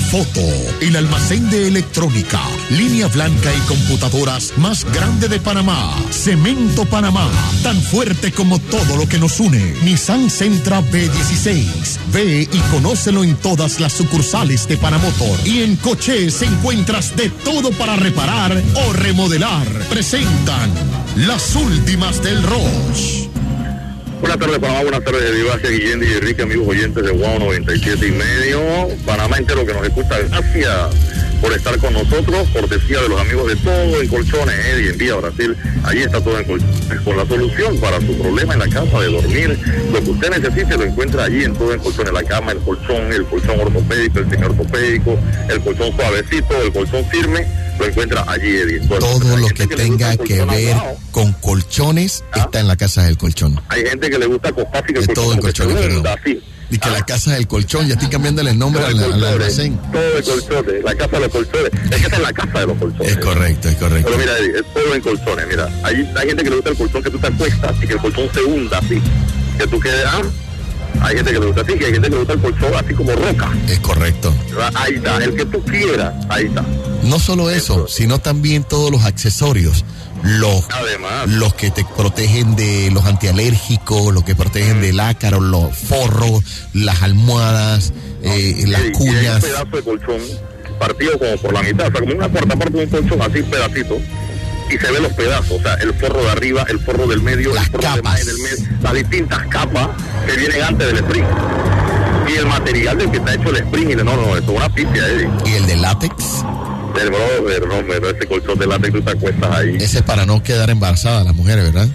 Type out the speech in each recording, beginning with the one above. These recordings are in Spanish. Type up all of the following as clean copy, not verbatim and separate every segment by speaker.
Speaker 1: Panafoto, el almacén de electrónica, línea blanca y computadoras más grande de Panamá. Cemento Panamá, tan fuerte como todo lo que nos une. Nissan Sentra B16. Ve y conócelo en todas las sucursales de Panamotor. Y en Cochés encuentras de todo para reparar o remodelar. Presentan las últimas del Roche.
Speaker 2: Buenas tardes, Panamá. Buenas tardes, de Vivacia, Guillén y Enrique, amigos oyentes de Guau 97.5. Panamá entero que nos escucha, gracias por estar con nosotros, cortesía de los amigos de Todo en Colchones, Eddie, en Vía Brasil. Allí está Todo en Colchones, con la solución para su problema en la casa de dormir. Lo que usted necesite lo encuentra allí en Todo en Colchones, la cama, el colchón ortopédico, el semi-ortopédico, el colchón suavecito, el colchón firme, lo encuentra allí, Eddie.
Speaker 3: Todo lo que tenga que ver con colchones está en la Casa del Colchón.
Speaker 2: Hay gente que le gusta acostarse y que
Speaker 3: de Todo en Colchones, perdón.
Speaker 2: Así.
Speaker 3: Y que la Casa del Colchón, ya estoy cambiándole el nombre al almacén.
Speaker 2: Todo de colchones, la Casa de los Colchones. Es que está en la Casa de los Colchones.
Speaker 3: Es correcto.
Speaker 2: Pero mira, Eddie, es todo en colchones. Mira, hay gente que le gusta el colchón que tú te acuestas y que el colchón se hunda así. Que tú quedes... Hay gente que le gusta así, que hay gente que le gusta el colchón así como roca.
Speaker 3: Es correcto.
Speaker 2: Ahí está, el que tú quieras, ahí está.
Speaker 3: No solo eso, sino también todos los accesorios. Los que te protegen de los antialérgicos, los que protegen del ácaro, los forros, las almohadas, las cuñas.
Speaker 2: Un pedazo de colchón partido como por la mitad, o sea, como una cuarta parte de un colchón, así pedacito, y se ven los pedazos, o sea, el forro de arriba, el forro del medio,
Speaker 3: las
Speaker 2: el forro
Speaker 3: capas.
Speaker 2: en el medio, las distintas capas que vienen antes del spring. Y el material del que está hecho el spring, y no, esto es una pifia, Eddie.
Speaker 3: ¿Y el de látex?
Speaker 2: No, ese colchón de látex tú te acuestas ahí.
Speaker 3: Ese es para no quedar embarazadas las mujeres, ¿verdad?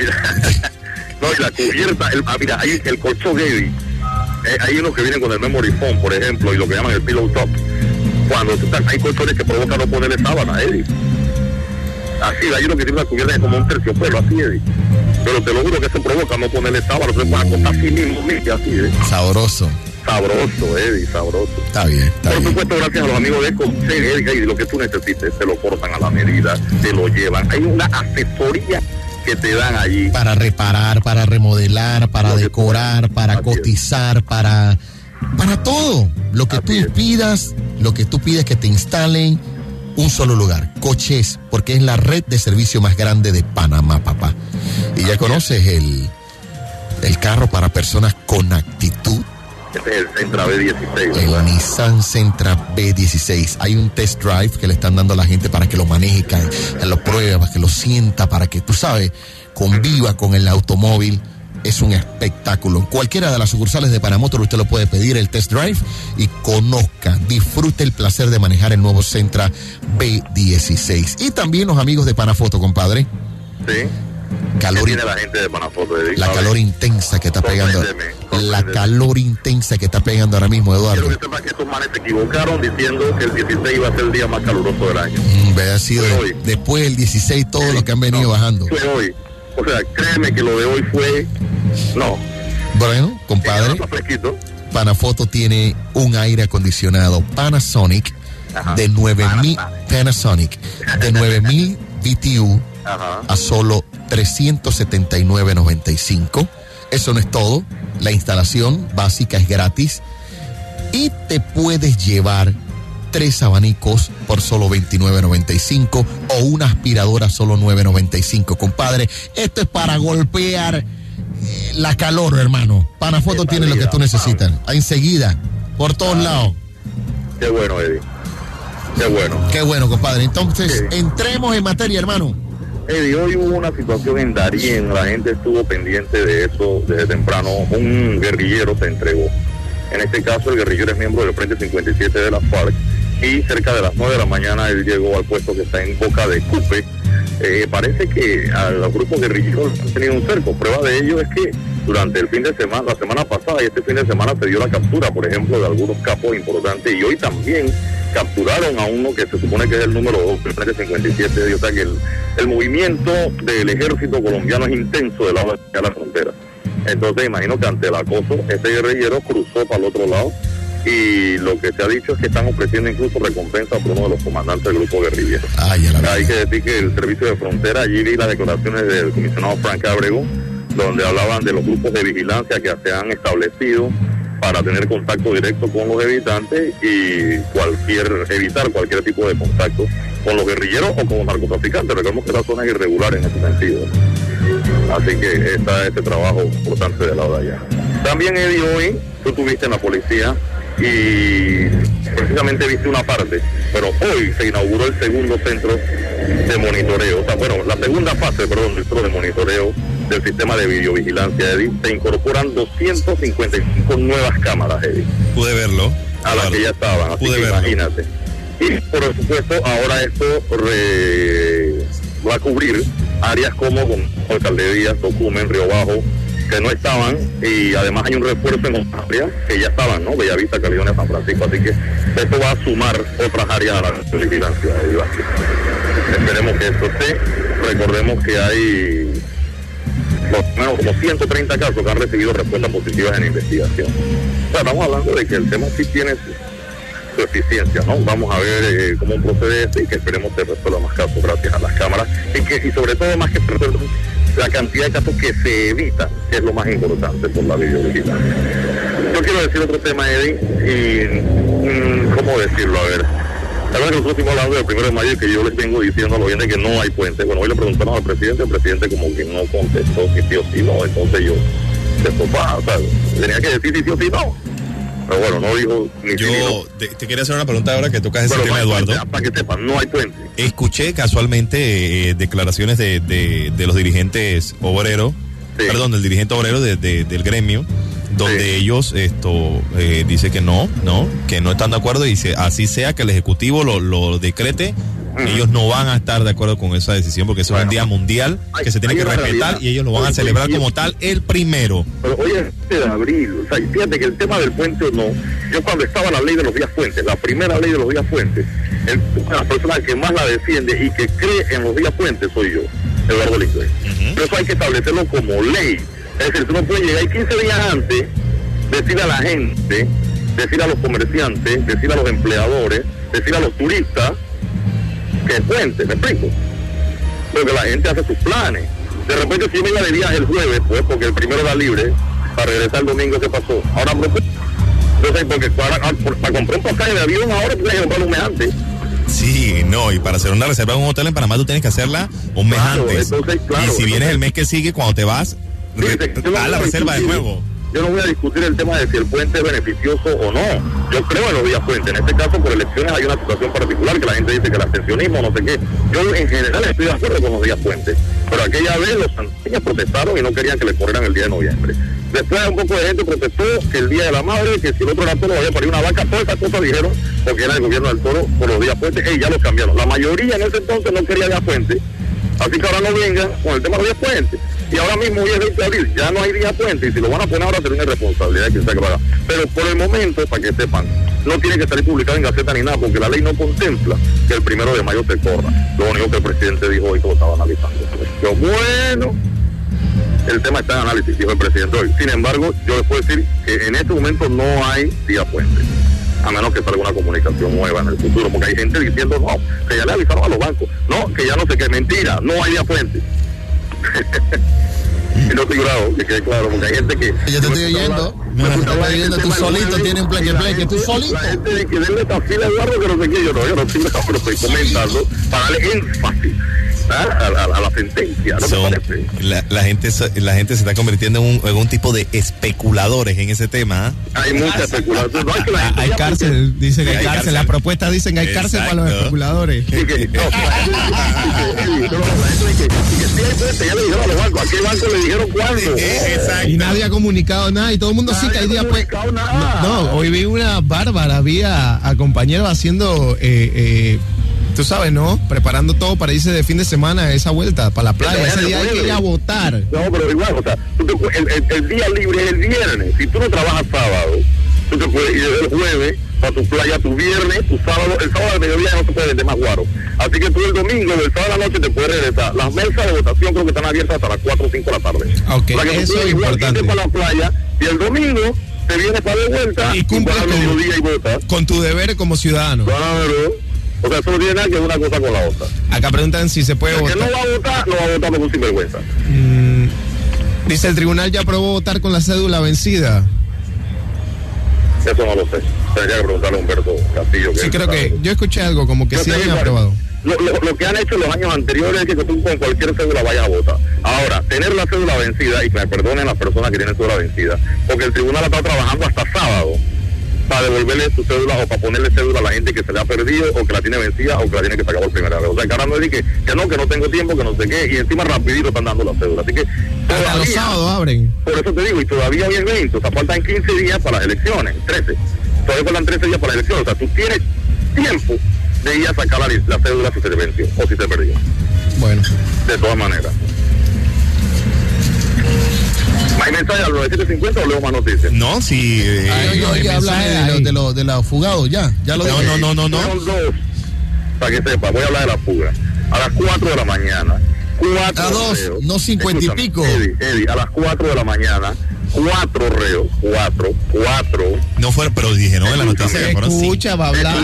Speaker 2: No, y la cubierta, mira, hay el colchón heavy. Hay unos que vienen con el memory foam, por ejemplo, y lo que llaman el pillow top. Cuando tú estás, hay colchones que provocan no ponerle sábana, Eddie. Así, hay uno que tiene una cubierta como un terciopelo, así, Eddie. Pero te lo juro que eso provoca no ponerle sábana, se puede acostar así mismo, así, Eddie.
Speaker 3: Sabroso,
Speaker 2: Eddie, sabroso.
Speaker 3: Está bien.
Speaker 2: Por supuesto, gracias a los amigos de Ecomcel, Eddie, lo que tú necesites, te lo cortan a la medida, te lo llevan. Hay una asesoría que te dan allí.
Speaker 3: Para reparar, para remodelar, para decorar, para cotizar, para todo. Lo que tú pidas, que te instalen, un solo lugar. Cochés, porque es la red de servicio más grande de Panamá, papá. Y ya conoces el carro para personas con actitud.
Speaker 2: Este es el Sentra B16.
Speaker 3: El Nissan Sentra B16. Hay un test drive que le están dando a la gente para que lo maneje, que lo pruebe, para que lo sienta, para que, tú sabes, conviva con el automóvil. Es un espectáculo. En cualquiera de las sucursales de Panamotor usted lo puede pedir, el test drive, y conozca, disfrute el placer de manejar el nuevo Sentra B16. Y también los amigos de Panafoto, compadre.
Speaker 2: Sí.
Speaker 3: Calor,
Speaker 2: tiene la gente de Panafoto,
Speaker 3: la calor intensa que está pegando. La calor intensa que está pegando ahora mismo, Eduardo.
Speaker 2: Quiero que sepas que estos manes se equivocaron diciendo que el 16 iba a ser el día más caluroso del año.
Speaker 3: Ha sido después del 16 todo lo que han venido bajando.
Speaker 2: Fue hoy. O sea, créeme que lo de hoy fue... No.
Speaker 3: Bueno, compadre, Panafoto tiene un aire acondicionado Panasonic de 9,000 Panasonic de 9,000 BTU a solo $379.95. Eso no es todo. La instalación básica es gratis y te puedes llevar 3 abanicos por solo $29.95 o una aspiradora solo $9.95, compadre. Esto es para golpear la calor, hermano. Panafoto tiene lo que tú necesitas. Enseguida, por todos lados.
Speaker 2: Qué bueno, Eddie. Qué bueno.
Speaker 3: Qué bueno, compadre. Entonces, entremos en materia, hermano.
Speaker 2: Eddie, hoy hubo una situación en Darién, la gente estuvo pendiente de eso desde temprano. Un guerrillero se entregó. En este caso, el guerrillero es miembro del Frente 57 de la FARC y cerca de las 9 de la mañana él llegó al puesto que está en Boca de Cupe. Parece que a los grupos guerrilleros han tenido un cerco. Prueba de ello es que durante el fin de semana, la semana pasada y este fin de semana se dio la captura, por ejemplo, de algunos capos importantes, y hoy también capturaron a uno que se supone que es el número 2 del Frente 57, o sea que el movimiento del ejército colombiano es intenso del lado de la frontera. Entonces imagino que ante el acoso, este guerrillero cruzó para el otro lado, y lo que se ha dicho es que están ofreciendo incluso recompensa por uno de los comandantes del grupo guerrillero. Hay que decir que el servicio de frontera, allí vi las declaraciones del comisionado Frank Ábrego, donde hablaban de los grupos de vigilancia que se han establecido para tener contacto directo con los evitantes y evitar cualquier tipo de contacto con los guerrilleros o con los narcotraficantes. Recordemos que la zona es irregular en ese sentido. Así que está este trabajo importante de lado de allá. También, Eddie, hoy tú estuviste en la policía y precisamente viste una parte, pero hoy se inauguró el segundo centro de monitoreo, o sea, bueno, la segunda fase, perdón, del centro de monitoreo del sistema de videovigilancia, Eddie. Se incorporan 255 nuevas cámaras, Eddie.
Speaker 4: Pude verlo.
Speaker 2: A las que ya estaban, así que imagínate. Y por supuesto, ahora esto va a cubrir áreas como Alcaldías, Tocumen, Río Bajo, que no estaban, y además hay un refuerzo en otras áreas que ya estaban, ¿no? Bellavista, Caledonia, San Francisco, así que esto va a sumar otras áreas a la vigilancia. Esperemos que esto esté. Recordemos que hay por lo menos como 130 casos que han recibido respuestas positivas en la investigación. O sea, estamos hablando de que el tema sí tiene su eficiencia, ¿no? Vamos a ver cómo procede esto y que esperemos se resuelva más casos gracias a las cámaras y sobre todo más que la cantidad de casos que se evitan, que es lo más importante por la videovigilancia. Yo quiero decir otro tema, Eddie, y ¿cómo decirlo? A ver, la verdad que nosotros estuvimos hablando del 1 de mayo y que yo les vengo diciendo a los oyentes que no hay puente. Bueno, hoy le preguntaron al presidente, el presidente como que no contestó si sí o si no, entonces yo, o sea, tenía que decir si sí o si no. Pero bueno, no dijo ni
Speaker 4: yo
Speaker 2: no.
Speaker 4: Te quería hacer una pregunta ahora que tocas ese tema, Eduardo.
Speaker 2: Puente, para que sepan, no hay puente.
Speaker 4: Escuché casualmente declaraciones de los dirigentes obreros,
Speaker 2: Sí.
Speaker 4: perdón, del dirigente obrero del gremio, donde ellos dice que no están de acuerdo y dice, así sea que el Ejecutivo lo decrete, ellos no van a estar de acuerdo con esa decisión porque es un día mundial que se tiene que respetar realidad, y ellos lo van a celebrar como tal el primero.
Speaker 2: Pero hoy es 7 de abril, o sea, fíjate que el tema del puente o no, yo cuando estaba la ley de los días puentes, la primera ley de los días puentes, la persona que más la defiende y que cree en los días puentes soy yo, Eduardo Lindsay. Pero eso hay que establecerlo como ley. Es decir, tú no puedes llegar 15 días antes, decir a la gente, decir a los comerciantes, decir a los empleadores, decir a los turistas que es puente, ¿me explico? Porque la gente hace sus planes. De repente si yo me iba de viaje el jueves, pues, porque el primero era libre, para regresar el domingo, ¿qué pasó? Ahora, entonces, porque para comprar un pasaje de avión ahora tienes que comprar un mes antes.
Speaker 4: Sí, no, y para hacer una reserva en un hotel en Panamá tú tienes que hacerla un mes antes.
Speaker 2: Entonces,
Speaker 4: y si vienes el mes que sigue, cuando te vas, a la reserva de nuevo.
Speaker 2: Yo no voy a discutir el tema de si el puente es beneficioso o no. Yo creo en los días puentes. En este caso, por elecciones hay una situación particular que la gente dice que el abstencionismo, no sé qué. Yo en general estoy de acuerdo con los días puentes. Pero aquella vez los santiagueños protestaron y no querían que le corrieran el día de noviembre. Después un poco de gente protestó que el día de la madre, que si el otro era toro, había parido una vaca, todas esas cosas dijeron, porque era el gobierno del toro por los días puentes, ya los cambiaron. La mayoría en ese entonces no quería días puentes. Así que ahora no vengan con el tema de los días puentes. Y ahora mismo hoy es 20 de abril, ya no hay día puente, y si lo van a poner ahora será una responsabilidad de quien sea que lo haga. Pero por el momento, para que sepan, no tiene que salir publicado en Gaceta ni nada, porque la ley no contempla que el 1 de mayo se corra. Lo único que el presidente dijo hoy que lo estaba analizando. Yo, bueno, el tema está en análisis, dijo el presidente hoy. Sin embargo, yo les puedo decir que en este momento no hay día puente, a menos que salga una comunicación nueva en el futuro, porque hay gente diciendo no, que ya le avisaron a los bancos, no, que ya no sé qué, mentira, no hay día puente. Y no figurado, que quede claro, porque hay gente que...
Speaker 3: Yo te estoy oyendo, tú solito tienes un pleque, tú solito.
Speaker 2: La gente de que denle esta fila a Eduardo, que no sé qué, yo no estoy bravo, pero estoy comentando para darle énfasis a la sentencia, ¿no te parece?
Speaker 4: La gente se está convirtiendo en un tipo de especuladores en ese tema.
Speaker 2: Hay mucha especulación. No, es que la gente
Speaker 5: hay cárcel,
Speaker 2: porque...
Speaker 5: dicen que hay cárcel. Las propuestas dicen que hay cárcel para los especuladores.
Speaker 2: Sí, que, no, si hay puente, ya le dijeron a los bancos, ¿a qué banco le dijeron cuándo?
Speaker 4: Exacto.
Speaker 5: Y nadie ha comunicado nada y todo el mundo sí que hay día pues. No, hoy vi una bárbara, vi a compañeros haciendo tú sabes, ¿no? Preparando todo para irse de fin de semana a esa vuelta para la playa. Ese día hay que ir a votar.
Speaker 2: No, pero igual, o sea, el día libre es el viernes. Si tú no trabajas sábado, tú te puedes ir el jueves para tu playa, tu viernes, tu sábado. El sábado al mediodía no se puede vender más guaro. Así que tú el domingo, el sábado a la noche te puedes regresar. Las mesas de votación creo que están abiertas hasta las 4 o 5 de la tarde.
Speaker 5: Ok,
Speaker 2: para que
Speaker 5: eso
Speaker 2: tú
Speaker 5: es
Speaker 2: igual
Speaker 5: importante.
Speaker 2: para la playa y el domingo te vienes para de vuelta
Speaker 5: Y cumples
Speaker 2: al mediodía y votas.
Speaker 5: con tu deber como ciudadano.
Speaker 2: Claro. O sea, eso no tiene nada que ver una cosa con la otra.
Speaker 5: Acá preguntan si se puede
Speaker 2: El que
Speaker 5: votar.
Speaker 2: no va a votar, no va a votar por un sinvergüenza.
Speaker 5: Dice, el tribunal ya aprobó votar con la cédula vencida.
Speaker 2: Eso no lo sé. Tendría que preguntarle a Humberto Castillo.
Speaker 5: Sí, creo que yo escuché algo como que sí habían aprobado.
Speaker 2: Lo que han hecho en los años anteriores es que tú con cualquier cédula vayas a votar. Ahora, tener la cédula vencida, y que me perdonen las personas que tienen cédula vencida, porque el tribunal ha estado trabajando hasta sábado para devolverle su cédula o para ponerle cédula a la gente que se le ha perdido o que la tiene vencida o que la tiene que sacar por primera vez. O sea, que ahora no es que no tengo tiempo, que no sé qué, y encima rapidito están dando la cédula. Así que
Speaker 5: hasta los sábados abren.
Speaker 2: Por eso te digo, y todavía hoy es 20, o sea, faltan 15 días para las elecciones, 13. Todavía faltan 13 días para las elecciones, o sea, tú tienes tiempo de ir a sacar la cédula si se te venció o si se perdió.
Speaker 5: Bueno.
Speaker 2: De todas maneras. ¿Hay mensaje al 9750 o leo más noticias?
Speaker 4: No, sí.
Speaker 3: Habla de los fugados, ya lo dije.
Speaker 4: No.
Speaker 2: Son dos, para que sepa, voy a hablar de la fuga. A las 4 de la mañana.
Speaker 3: A 2, no 50 y pico.
Speaker 2: Eddie, a las 4 de la mañana, 4 reos, 4.
Speaker 4: No fueron, pero dije, no, en la noticia
Speaker 5: Se
Speaker 4: fueron 5.
Speaker 5: escucha, va a hablar.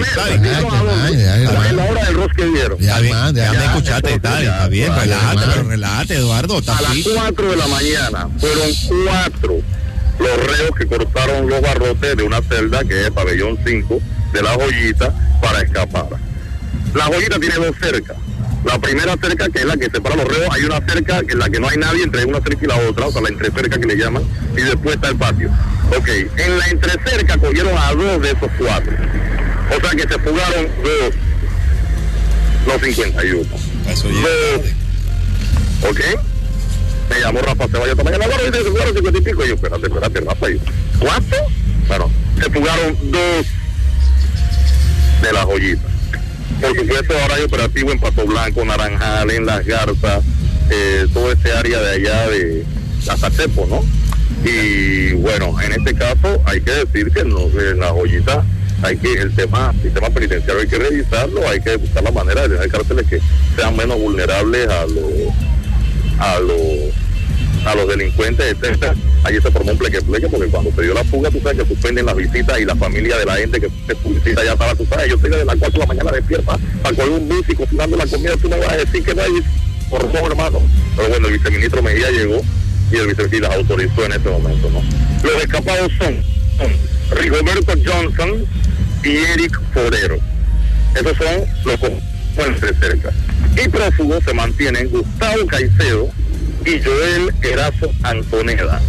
Speaker 2: La hora del rosque dieron.
Speaker 4: Ya me escuchaste, está bien, relájate, Eduardo.
Speaker 2: A las 4 de la mañana fueron 4 los reos que cortaron los barrotes de una celda que es el pabellón 5 de La Joyita para escapar. La Joyita tiene 2 cercas. La primera cerca, que es la que separa los reos, hay una cerca en la que no hay nadie entre una cerca y la otra, o sea, la entrecerca que le llaman, y después está el patio. Ok, en la entrecerca cogieron a 2 de esos 4. O sea que se fugaron 2, no 51.
Speaker 4: Eso ya.
Speaker 2: Ok, me llamó Rafa Ceballos esta mañana, bueno, se fugaron 50 y pico, y yo, espérate, Rafa, ¿cuánto? Bueno, se fugaron 2 de La Joyita. Por supuesto, ahora hay operativo en Pato Blanco, Naranjal, en Las Garzas, todo ese área de allá de Azatepo, ¿no? Y bueno, en este caso hay que decir que en La Joyita el sistema penitenciario hay que revisarlo, hay que buscar la manera de tener cárceles que sean menos vulnerables a los delincuentes, etcétera. Allí se formó un pleque-pleque porque cuando se dio la fuga, tú sabes que suspenden las visitas y la familia de la gente que se visita ya estaba, tú sabes, yo estoy de las 4 de la mañana despierta para coger un bus y cocinando la comida, tú me vas a decir que no hay por favor, hermano. Pero bueno, el viceministro Mejía llegó y el viceministro las autorizó en ese momento, ¿no? Los escapados son Rigoberto Johnson y Eric Forero. Esos son los que cerca. Y prófugos se mantienen Gustavo Caicedo y Joel Erazo Antoneda.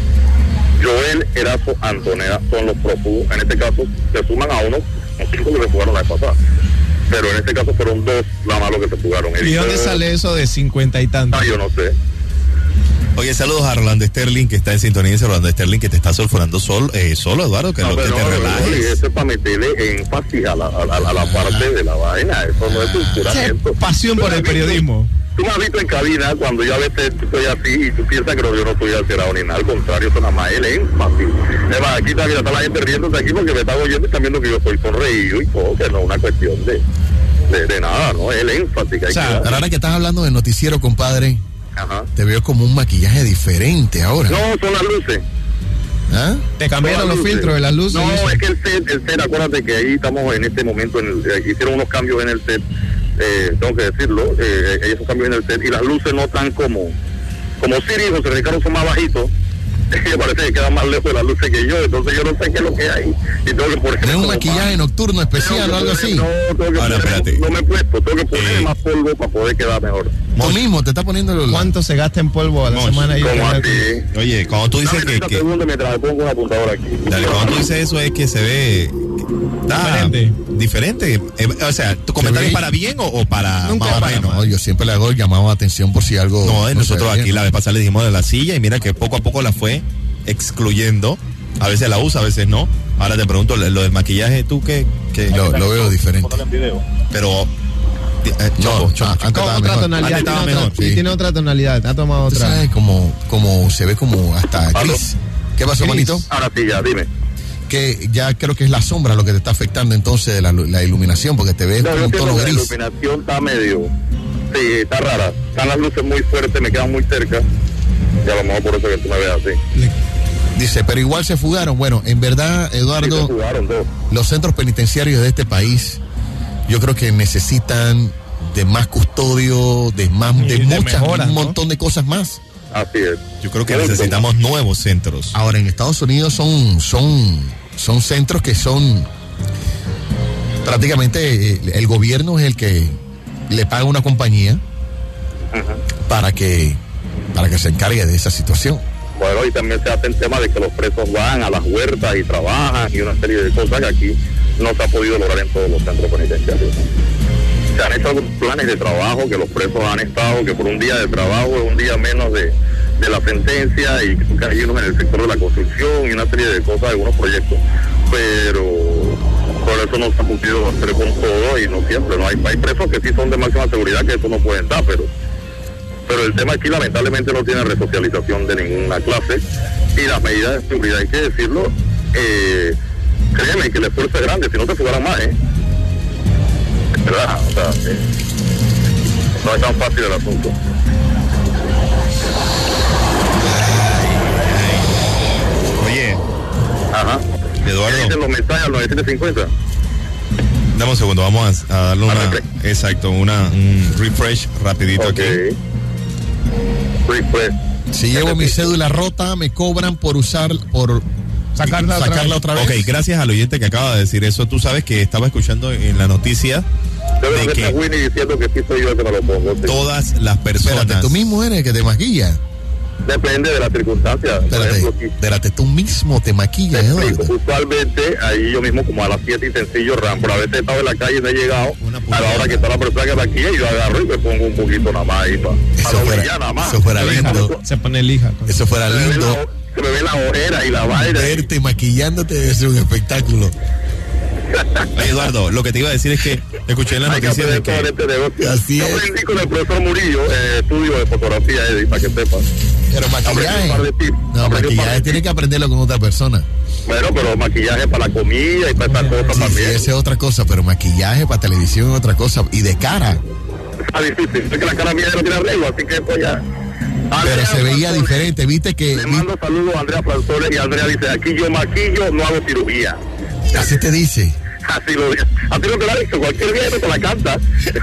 Speaker 2: Son los prófugos. En este caso se suman a unos 5 que se fugaron la vez pasada. Pero en este caso fueron 2 nada más los que se fugaron.
Speaker 5: ¿Y dónde sale eso de 50 y tantos?
Speaker 2: Yo no sé.
Speaker 4: Oye, saludos a Rolando Sterling, que está en sintonía. Dice Rolando Sterling que te está sulfurando solo, Eduardo, que no, que te relajes.
Speaker 2: Eso es para meterle énfasis a la parte de la vaina. Eso no es sulfuramiento.
Speaker 5: Pasión por el periodismo.
Speaker 2: Tú me has visto en cabina cuando yo a veces estoy así y tú piensas que yo no estoy alterado ni nada, al contrario, eso nada más es el énfasis. Es más, aquí está la gente riéndose aquí porque me está oyendo y están viendo que yo estoy sonreído y todo, que no es una cuestión de nada, ¿no? Es el énfasis que hay. O sea,
Speaker 3: ahora que estás hablando de noticiero, compadre,
Speaker 2: ajá,
Speaker 3: te veo como un maquillaje diferente ahora.
Speaker 2: No, son las luces.
Speaker 3: ¿Ah?
Speaker 5: ¿Te cambiaron los filtros de las luces?
Speaker 2: No, es que el set, acuérdate que ahí estamos en este momento, hicieron unos cambios en el set. Tengo que decirlo, esos cambios en el set y las luces no tan como Siri y José Ricardo son más bajitos, me parece que quedan más lejos de las luces que yo, entonces yo no sé qué es lo que hay. Y tengo que poner
Speaker 3: ¿es un maquillaje nocturno especial o algo así?
Speaker 2: No,
Speaker 4: espérate.
Speaker 2: No me he puesto, tengo que poner más polvo para poder quedar mejor.
Speaker 3: Tú mismo te estás poniendo
Speaker 5: ¿Cuánto se gasta en polvo a la semana?
Speaker 4: Oye, cuando tú dices que
Speaker 2: mientras me pongo un apuntador aquí.
Speaker 4: Dale, cuando tú dices eso es que se ve diferente. O sea, ¿tu comentario es para bien o para más o menos?
Speaker 3: No, yo siempre le hago el llamado de atención por si algo.
Speaker 4: No, nosotros aquí la vez pasada le dijimos de la silla y mira que poco a poco la fue excluyendo. A veces la usa, a veces no. Ahora te pregunto, lo del maquillaje, ¿tú qué?
Speaker 3: Lo veo diferente.
Speaker 4: Pero
Speaker 5: otra tonalidad. Tiene otra tonalidad. Ha tomado otra.
Speaker 3: ¿Sabes? Como se ve como hasta gris. ¿Qué pasó, manito?
Speaker 2: Ahora sí, ya, dime.
Speaker 3: Que ya creo que es la sombra lo que te está afectando entonces la iluminación, porque te ves como un tono gris.
Speaker 2: La iluminación está medio, sí, está rara. Están las luces muy fuertes, me quedan muy cerca. Y a lo mejor por eso que tú me ves así.
Speaker 3: Dice, pero igual se fugaron. Bueno, en verdad, Eduardo,
Speaker 2: sí, se fugaron todos.
Speaker 3: Los centros penitenciarios de este país, yo creo que necesitan de más custodio, de
Speaker 5: mejoras,
Speaker 3: un montón de cosas más.
Speaker 2: Así es.
Speaker 4: Yo creo que necesitamos nuevos centros.
Speaker 3: Ahora, en Estados Unidos son son centros que son prácticamente el gobierno es el que le paga a una compañía para que se encargue de esa situación.
Speaker 2: Bueno, y también se hace el tema de que los presos van a las huertas y trabajan y una serie de cosas que aquí no se ha podido lograr en todos los centros penitenciarios. Se han hecho algunos planes de trabajo que los presos han estado, que por un día de trabajo es un día menos de la sentencia, y cayeron en el sector de la construcción y una serie de cosas, algunos proyectos, pero por eso no se ha podido hacer con todo y no siempre. No hay presos que sí son de máxima seguridad, que eso no pueden estar, pero el tema aquí lamentablemente no tiene resocialización de ninguna clase, y las medidas de seguridad, hay que decirlo, créeme que el esfuerzo es grande, si no te fugaran más, ¿verdad? O sea, no es tan fácil el asunto.
Speaker 4: Oye,
Speaker 2: Ajá.
Speaker 4: Eduardo,
Speaker 2: ¿Dicen los mensajes al 9750?
Speaker 4: dame un segundo, vamos a darle un refresh rapidito aquí.
Speaker 2: Refresh.
Speaker 3: Si llevo mi cédula rota, me cobran por sacarla otra vez.
Speaker 4: Ok, gracias al oyente que acaba de decir eso. Tú sabes que estaba escuchando en la noticia de que
Speaker 2: Winnie diciendo que sí soy yo el que me lo pongo. Sí.
Speaker 4: todas las personas...
Speaker 3: Espérate, tú mismo eres el que te maquilla.
Speaker 2: Depende de las circunstancias.
Speaker 3: Espérate, tú mismo te maquillas, Eduardo.
Speaker 2: Usualmente ahí yo mismo como a las 7 y sencillo pero a veces he estado en la calle y no he llegado a la hora que está la persona que maquilla y yo agarro y me pongo un poquito nada más ahí
Speaker 3: Eso fuera lindo.
Speaker 5: Se pone lija.
Speaker 3: Eso fuera lindo.
Speaker 2: Se me ve la ojera y la vaina.
Speaker 3: Verte maquillándote debe ser un espectáculo.
Speaker 4: Oye, Eduardo, lo que te iba a decir es que escuché en la noticia de que...
Speaker 3: Así es.
Speaker 2: Yo aprendí con el profesor Murillo, estudio de fotografía, Eddie, para que sepas.
Speaker 3: Pero maquillaje tiene que aprenderlo con otra persona.
Speaker 2: Bueno, pero maquillaje para la comida y para estas cosas también.
Speaker 3: Sí, esa es otra cosa, pero maquillaje para televisión es otra cosa. Y de cara.
Speaker 2: Está difícil, es que la cara mía no tiene arreglo, así que esto ya...
Speaker 3: Pero se veía diferente, viste que...
Speaker 2: Le mando saludos a Andrea Franzoles y Andrea dice, aquí yo maquillo, no hago cirugía.
Speaker 3: Así te dice.
Speaker 2: Así no te la ha dicho, cualquier día te la canta.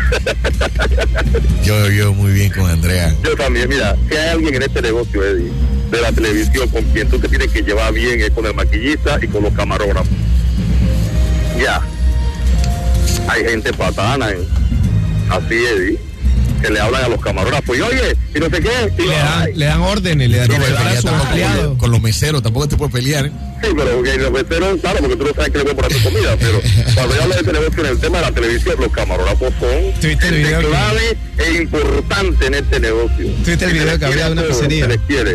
Speaker 3: Yo muy bien con Andrea.
Speaker 2: Yo también, mira, si hay alguien en este negocio, Eddie, de la televisión, con quien tú te tienes que llevar bien es con el maquillista y con los camarógrafos. Ya. Hay gente patana, así, Eddie, que le hablan a los camarógrafos y oye, y no sé qué.
Speaker 5: Y le dan órdenes, le dan a sus empleados.
Speaker 3: Con los meseros tampoco te puedes pelear.
Speaker 2: Sí, pero los meseros, claro, porque tú no sabes que le voy a poner tu comida, pero cuando yo hablo de este negocio en el tema de la televisión, los camarógrafos son clave e importante en este negocio.
Speaker 5: ¿Tuviste el video que había de una pizzería?
Speaker 2: Se les quiere.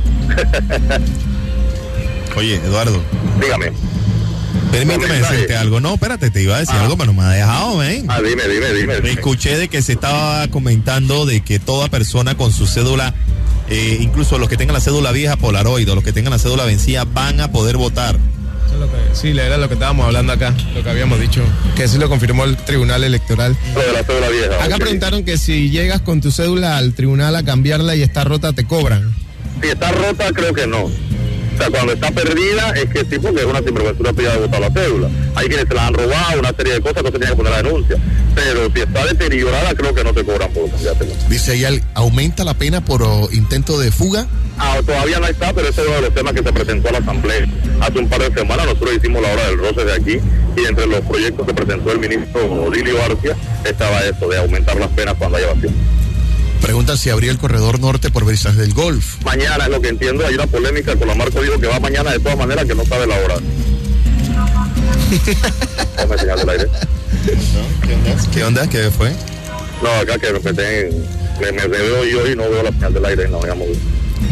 Speaker 4: Oye, Eduardo.
Speaker 2: Dígame.
Speaker 4: Permíteme decirte algo. No, espérate, te iba a decir algo, pero no me ha dejado, ¿ven?
Speaker 2: Dime.
Speaker 4: Escuché de que se estaba comentando de que toda persona con su cédula, incluso los que tengan la cédula vieja Polaroid o los que tengan la cédula vencida, van a poder votar.
Speaker 5: Sí, era lo que estábamos hablando acá, lo que habíamos dicho, que sí lo confirmó el Tribunal Electoral.
Speaker 2: Lo de la cédula vieja.
Speaker 5: Acá preguntaron que si llegas con tu cédula al tribunal a cambiarla y está rota, ¿te cobran?
Speaker 2: Si está rota, creo que no. O sea, cuando está perdida, es que sí, porque es una sinvergüenza de votar la cédula. Hay quienes se la han robado, una serie de cosas que se tienen que poner la denuncia. Pero si está deteriorada, creo que no te cobran por cambiártela.
Speaker 3: Dice ella, ¿aumenta la pena por intento de fuga?
Speaker 2: Todavía no está, pero ese es uno de los temas que se presentó a la Asamblea hace un par de semanas. Nosotros hicimos la hora del roce de aquí y entre los proyectos que presentó el ministro Odilio Arcia estaba eso de aumentar las penas cuando haya evasión.
Speaker 3: Preguntan si abrió el corredor norte por Brisas del Golf.
Speaker 2: Mañana, es lo que entiendo, hay una polémica con la Marco dijo que va mañana de todas maneras, que no sabe la hora. ¿Cómo me señal del aire?
Speaker 4: ¿Qué onda? ¿Qué fue?
Speaker 2: No, acá que me veo yo y no veo la señal del aire, no, ya moví.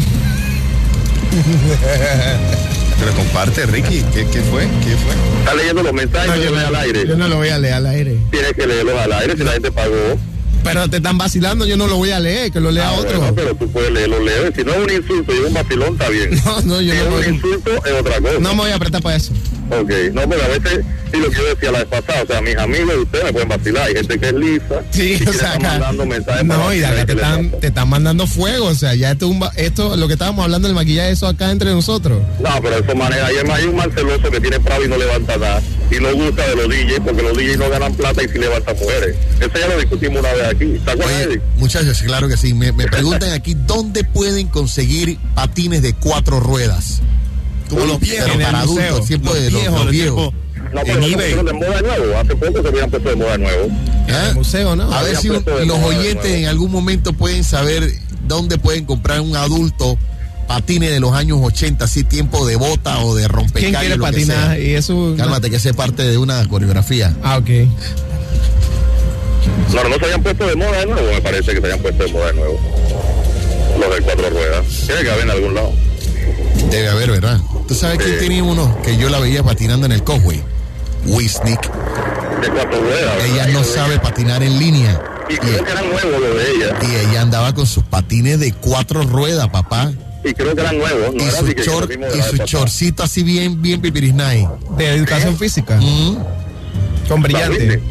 Speaker 4: Pero comparte, Ricky, ¿qué fue?
Speaker 2: ¿Estás leyendo los mensajes al aire?
Speaker 5: Yo no lo voy a leer al aire.
Speaker 2: Tienes que leerlos al aire si la gente pagó.
Speaker 5: Pero te están vacilando, yo no lo voy a leer, que lo lea otro.
Speaker 2: Bueno, pero tú puedes leerlo, leo. Si no es un insulto y es un vacilón, está bien.
Speaker 5: No, yo
Speaker 2: si
Speaker 5: no
Speaker 2: es
Speaker 5: voy.
Speaker 2: un insulto, es otra cosa.
Speaker 5: No me voy a apretar para eso.
Speaker 2: Ok, no, pero a veces, y lo que yo decía la vez pasada, o sea, mis amigos de ustedes me pueden vacilar, hay gente que es lisa.
Speaker 5: Sí,
Speaker 2: y
Speaker 5: o sea,
Speaker 2: están mandando mensajes.
Speaker 5: No, y acá te están mandando fuego, o sea, ya esto, lo que estábamos hablando del maquillaje, eso acá entre nosotros.
Speaker 2: No, pero eso maneja, hay un mal celoso que tiene prado y no levanta nada, y no gusta de los DJs, porque los DJs no ganan plata y sí levantan mujeres. Eso ya lo discutimos una vez aquí. ¿Te acuerdas, Eddie?
Speaker 3: Muchachos, claro que sí. Me preguntan aquí, ¿dónde pueden conseguir patines de 4 ruedas? Como los viejos,
Speaker 5: En el
Speaker 3: para
Speaker 5: museo.
Speaker 3: adultos, tiempo de los
Speaker 4: los
Speaker 3: viejos.
Speaker 2: No,
Speaker 4: En
Speaker 2: pero
Speaker 4: eBay.
Speaker 2: se pusieron de moda de nuevo. Hace poco se habían puesto de moda de nuevo.
Speaker 5: En
Speaker 3: ¿Ah?
Speaker 5: el museo, ¿no?
Speaker 3: A ver si
Speaker 2: Habían puesto de
Speaker 3: los
Speaker 2: moda de
Speaker 3: oyentes
Speaker 2: nuevo.
Speaker 3: en algún momento pueden saber dónde pueden comprar un adulto patines de los años 80, así tiempo de bota o de
Speaker 5: ¿Quién
Speaker 3: rompecabezas.
Speaker 5: quiere
Speaker 3: lo que
Speaker 5: patinar?
Speaker 3: sea.
Speaker 5: Y eso.
Speaker 3: Cálmate, que ese es parte de una coreografía.
Speaker 5: Ah, ok.
Speaker 2: No se habían puesto de moda de nuevo. Me parece que se habían puesto de moda de nuevo. Los de 4 ruedas. Tiene que haber en algún lado.
Speaker 3: Debe haber, ¿verdad? ¿Tú sabes quién tenía uno que yo la veía patinando en el Causeway? Wisnik.
Speaker 2: De 4 ruedas.
Speaker 3: Ella
Speaker 2: ¿verdad?
Speaker 3: no sabe patinar en línea.
Speaker 2: Y creo que eran nuevos los de ella.
Speaker 3: Y ella andaba con sus patines de 4 ruedas, papá.
Speaker 2: Y creo que eran nuevos. No
Speaker 3: Y
Speaker 2: era
Speaker 3: su
Speaker 2: así que
Speaker 3: short,
Speaker 2: lo mismo de
Speaker 3: y
Speaker 2: la
Speaker 3: su
Speaker 2: vez pasada.
Speaker 3: chorcito así bien pipirisnay.
Speaker 5: De educación física. Con brillante.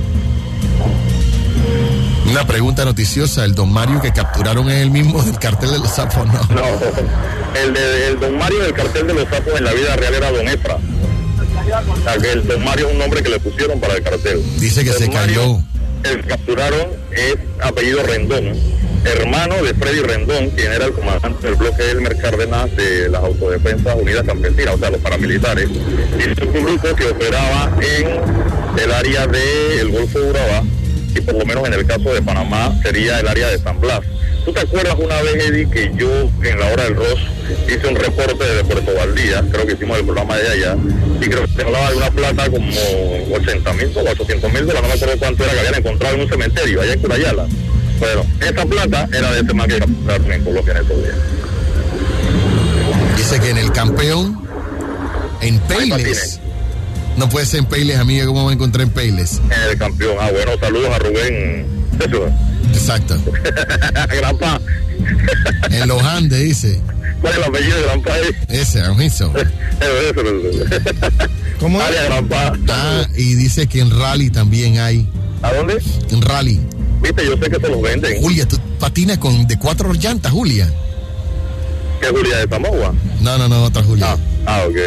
Speaker 3: Una pregunta noticiosa, el don Mario que capturaron es el mismo del cartel de los sapos, ¿no?
Speaker 2: No, el don Mario del cartel de los sapos en la vida real era don Efra. O sea, que el don Mario es un nombre que le pusieron para el cartel.
Speaker 3: Dice que
Speaker 2: El
Speaker 3: se
Speaker 2: Mario,
Speaker 3: cayó.
Speaker 2: el que capturaron es apellido Rendón, hermano de Freddy Rendón, quien era el comandante del bloque Elmer Cárdenas de las Autodefensas Unidas Campesinas, o sea, los paramilitares. Y es un grupo que operaba en el área del Golfo de Urabá, y por lo menos en el caso de Panamá sería el área de San Blas. ¿Tú te acuerdas una vez, Eddie, que yo en la hora del Ross hice un reporte desde Puerto Valdía? Creo que hicimos el programa de allá, y creo que se hablaba de una plata como 80.000 o 800.000 dólares, no me acuerdo cuánto era, que habían encontrado en un cementerio allá en Curayala. Bueno, esa plata era de ese man que capturaron en Colombia en estos días.
Speaker 3: Dice que en el campeón, en Payless.
Speaker 2: patines.
Speaker 3: No puede ser en Payless, amiga, ¿cómo me encontré en Payless?
Speaker 2: En el campeón. Ah, bueno, saludos a Rubén. Eso.
Speaker 3: Exacto.
Speaker 2: Granpa.
Speaker 3: En los Andes, dice.
Speaker 2: ¿Cuál es el apellido de Granpa?
Speaker 3: Ese, Armiso.
Speaker 2: Eso.
Speaker 5: ¿Cómo es?
Speaker 2: Área Granpa.
Speaker 3: Ah, y dice que en Rally también hay.
Speaker 2: ¿A dónde?
Speaker 3: En Rally.
Speaker 2: Viste, yo sé que se los venden.
Speaker 3: Julia, tú patinas de 4 llantas, Julia.
Speaker 2: ¿Qué es Julia de Zamagua?
Speaker 3: No, otra Julia.
Speaker 2: Ok.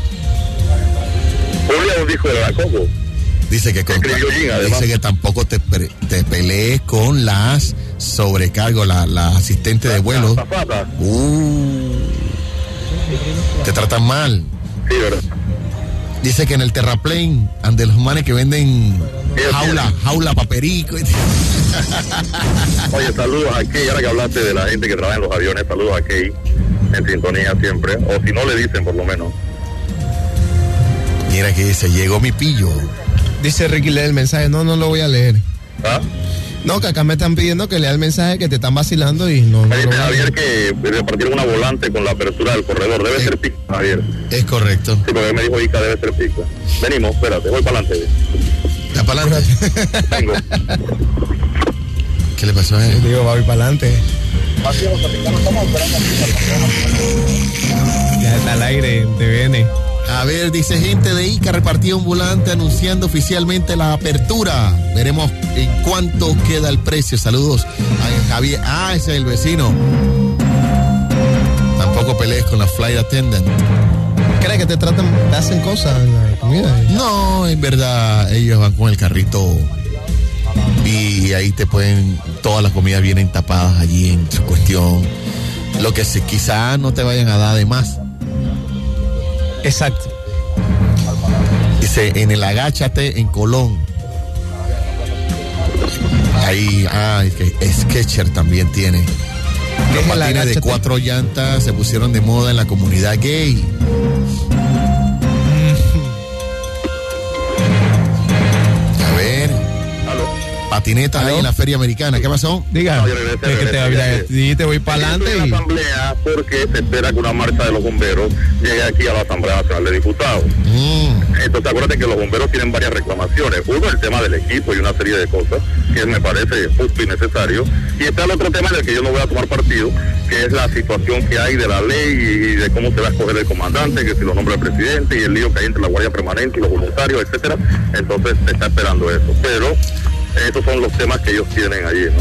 Speaker 2: Julia es un disco de la Coco.
Speaker 3: Dice que
Speaker 2: Escribió Jin, además.
Speaker 3: dice que tampoco te pelees con las sobrecargos, la asistente de vuelo.
Speaker 2: Zafata.
Speaker 3: Te tratan mal.
Speaker 2: Sí, ¿verdad?
Speaker 3: Dice que en el terraplane, ante los manes que venden jaula paperico.
Speaker 2: Oye, saludos a Key, ahora que hablaste de la gente que trabaja en los aviones, saludos a Key, en sintonía siempre, o si no le dicen por lo menos.
Speaker 3: Mira que dice, llegó mi pillo.
Speaker 5: Dice Ricky, lee el mensaje. No lo voy a leer.
Speaker 2: ¿Ah?
Speaker 5: No, que acá me están pidiendo que lea el mensaje, que te están vacilando y no
Speaker 2: Me
Speaker 5: lo
Speaker 2: dice
Speaker 5: voy a
Speaker 2: Javier
Speaker 5: leer.
Speaker 2: que repartieron una volante con la apertura del corredor, debe ser pizza, Javier.
Speaker 3: Es correcto.
Speaker 2: Sí, porque me dijo Ica, debe ser pizza. Venimos, espérate, voy para adelante.
Speaker 3: ¿Está para adelante?
Speaker 2: Vengo.
Speaker 3: ¿Qué le pasó a él?
Speaker 5: Digo, va a ir para adelante. Ya está al aire, te viene.
Speaker 3: A ver, dice gente de Ica repartía un volante anunciando oficialmente la apertura. Veremos en cuánto queda el precio. Saludos a Javier. Ah, ese es el vecino. Tampoco pelees con la flight attendant.
Speaker 5: ¿Crees que te hacen cosas en la comida?
Speaker 3: No, en verdad, ellos van con el carrito y ahí te pueden, todas las comidas vienen tapadas allí en su cuestión. Lo que quizá no te vayan a dar de más.
Speaker 5: Exacto.
Speaker 3: Dice, en el Agáchate en Colón. Ahí, Sketcher también tiene. Los
Speaker 5: es el
Speaker 3: patines de
Speaker 5: Agáchate?
Speaker 3: 4 llantas se pusieron de moda en la comunidad gay. A ver, patinetas ahí en la feria americana. ¿Qué pasó?
Speaker 5: Diga,
Speaker 2: No, yo regresé.
Speaker 5: te voy para
Speaker 2: Estoy en
Speaker 5: adelante
Speaker 2: la
Speaker 5: y...
Speaker 2: asamblea porque se espera que una marcha de los bomberos llegue aquí a la Asamblea Nacional de Diputados. Entonces acuérdate que los bomberos tienen varias reclamaciones. Uno, el tema del equipo y una serie de cosas que me parece justo y necesario. Y está el otro tema en el que yo no voy a tomar partido, que es la situación que hay de la ley y de cómo se va a escoger el comandante, que si lo nombra el presidente y el lío que hay entre la Guardia Permanente y los voluntarios, etcétera. Entonces se está esperando eso. Pero esos son los temas que ellos tienen allí, ¿no?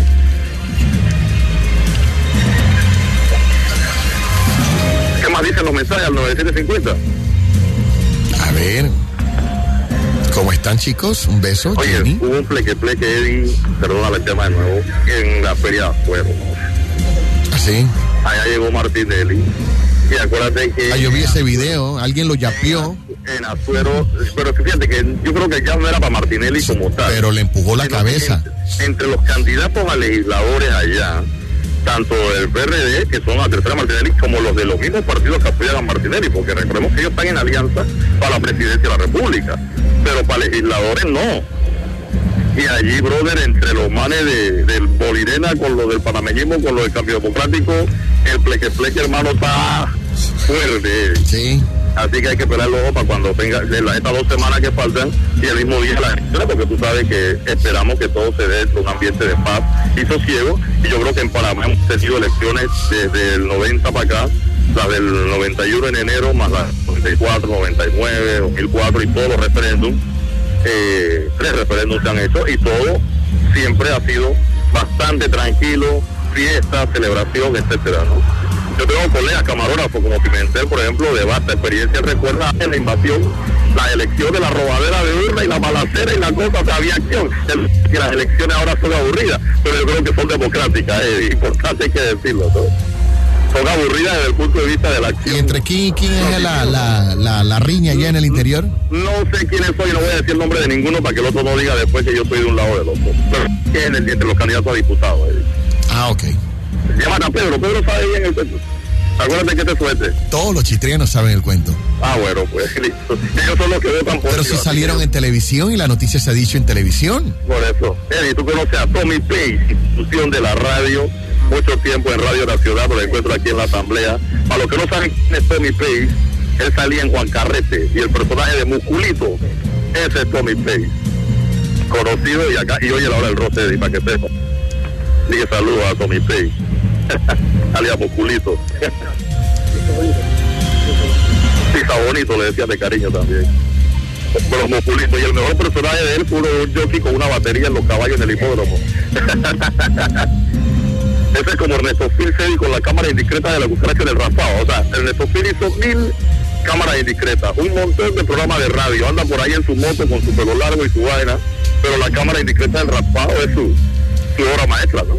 Speaker 2: ¿Qué más dicen los mensajes al 9750?
Speaker 3: A ver, ¿cómo están, chicos? Un beso,
Speaker 2: Oye,
Speaker 3: Jenny.
Speaker 2: hubo un pleque, Eddie, perdóname el tema de nuevo, en la feria de Afuero.
Speaker 3: ¿Así?
Speaker 2: Allá llegó Martinelli Y acuérdate que...
Speaker 3: yo vi ese video, alguien lo yapeó.
Speaker 2: En Azuero, pero fíjate que yo creo que ya no era para Martinelli como tal.
Speaker 3: Pero le empujó la cabeza.
Speaker 2: Entre los candidatos a legisladores allá, tanto el PRD, que son la tercera Martinelli, como los de los mismos partidos que apoyan a Martinelli, porque recordemos que ellos están en alianza para la presidencia de la República, pero para legisladores no. Y allí, brother, entre los manes del Bolirena, con los del panameñismo, con los del Cambio Democrático, el pleque, hermano, está fuerte.
Speaker 3: Sí.
Speaker 2: Así que hay que esperar los ojos para cuando tenga estas 2 semanas que faltan y el mismo día de las elecciones, porque tú sabes que esperamos que todo se dé en un ambiente de paz y sosiego. Y yo creo que en Panamá hemos tenido elecciones desde el 90 para acá, las del 91 en enero, más las 94, 99, 2004 y todos los referéndums. 3 referéndums se han hecho y todo siempre ha sido bastante tranquilo, fiesta, celebración, etcétera, ¿no? Yo tengo colegas camarógrafos como Pimentel, por ejemplo, de vasta experiencia, recuerda en la invasión, la elección de la robadera de urna y la balacera y la cosa, o sea, había acción. Que las elecciones ahora son aburridas, pero yo creo que son democráticas, importante hay que decirlo, ¿no? Son aburridas desde el punto de vista de la acción.
Speaker 3: ¿Y entre quién es la riña allá en el interior?
Speaker 2: No sé quiénes soy, no voy a decir el nombre de ninguno para que el otro no diga después que yo estoy de un lado o del otro. Pero es entre los candidatos a diputados.
Speaker 3: Ah, ok.
Speaker 2: Llaman a Pedro sabe bien el cuento. Acuérdate que te suelte.
Speaker 3: Todos los chitrianos saben el cuento.
Speaker 2: Ah, bueno, pues listo. Ellos son los que votan por...
Speaker 3: Pero si salieron en televisión y la noticia se ha dicho en televisión.
Speaker 2: Por eso. Eddie, tú conoces a Tommy Pace, institución de la radio, mucho tiempo en Radio Nacional, lo encuentro aquí en la Asamblea. Para los que no saben quién es Tommy Pace, él salía en Juan Carrete y el personaje de Musculito, ese es Tommy Pace. Conocido y acá, y oye la hora del roce, Eddie, para que sepa. Dije saludos a Tommy Pace. alias Musculito. Sí, está bonito, le decía de cariño también. Pero Musculito, y el mejor personaje de él fue un jockey con una batería en los caballos en el hipódromo. Ese es como Ernesto Filcedi con la cámara indiscreta de la cucaracha del raspado. O sea, Ernesto Fil hizo 1000 cámaras indiscretas, un montón de programas de radio, anda por ahí en su moto con su pelo largo y su vaina, pero la cámara indiscreta del raspado es su obra maestra, ¿no?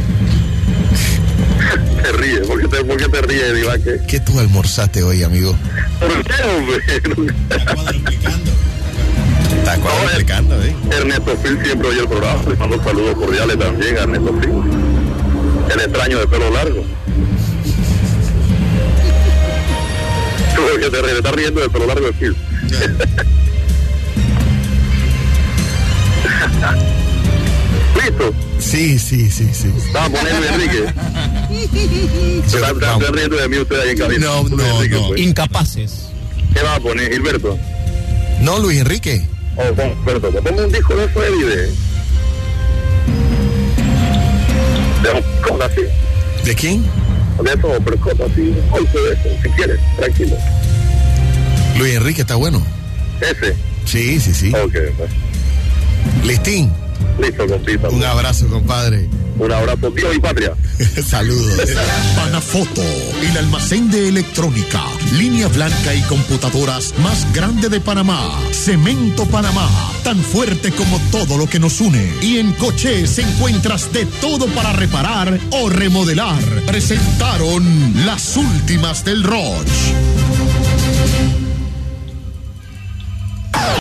Speaker 2: Te ríes, ¿por qué te ríes, Divaque?
Speaker 3: ¿Qué tú almorzaste hoy, amigo?
Speaker 2: ¿Por qué, hombre?
Speaker 4: Está cuadruplicando, ¿eh?
Speaker 2: Ernesto Fil siempre oye el programa, le mando saludos cordiales también a Ernesto Fil, el extraño de pelo largo. ¿Tú por qué te ríes? ¿Estás riendo del pelo largo de Fil? ¿Listo?
Speaker 3: Sí.
Speaker 2: Vamos a poner Luis Enrique. ¿Se están riendo de mí ustedes ahí en cabina?
Speaker 3: No.
Speaker 2: Pues.
Speaker 5: Incapaces.
Speaker 2: ¿Qué va a poner, Gilberto?
Speaker 3: No, Luis Enrique.
Speaker 2: Gilberto, te pongo un disco de eso, Eddie, de un cosa así.
Speaker 3: ¿De quién?
Speaker 2: De eso, pero cosas así, golpe de eso, si quieres, tranquilo.
Speaker 3: Luis Enrique está bueno.
Speaker 2: ¿Ese?
Speaker 3: Sí.
Speaker 2: Ok, pues.
Speaker 3: Listín.
Speaker 2: Listo, compita.
Speaker 3: Un abrazo, compadre.
Speaker 2: Un abrazo, Dios y patria.
Speaker 3: Saludos.
Speaker 1: Panafoto, el almacén de electrónica, línea blanca y computadoras más grande de Panamá. Cemento Panamá, tan fuerte como todo lo que nos une. Y en Cochés encuentras de todo para reparar o remodelar. Presentaron las últimas del Roch.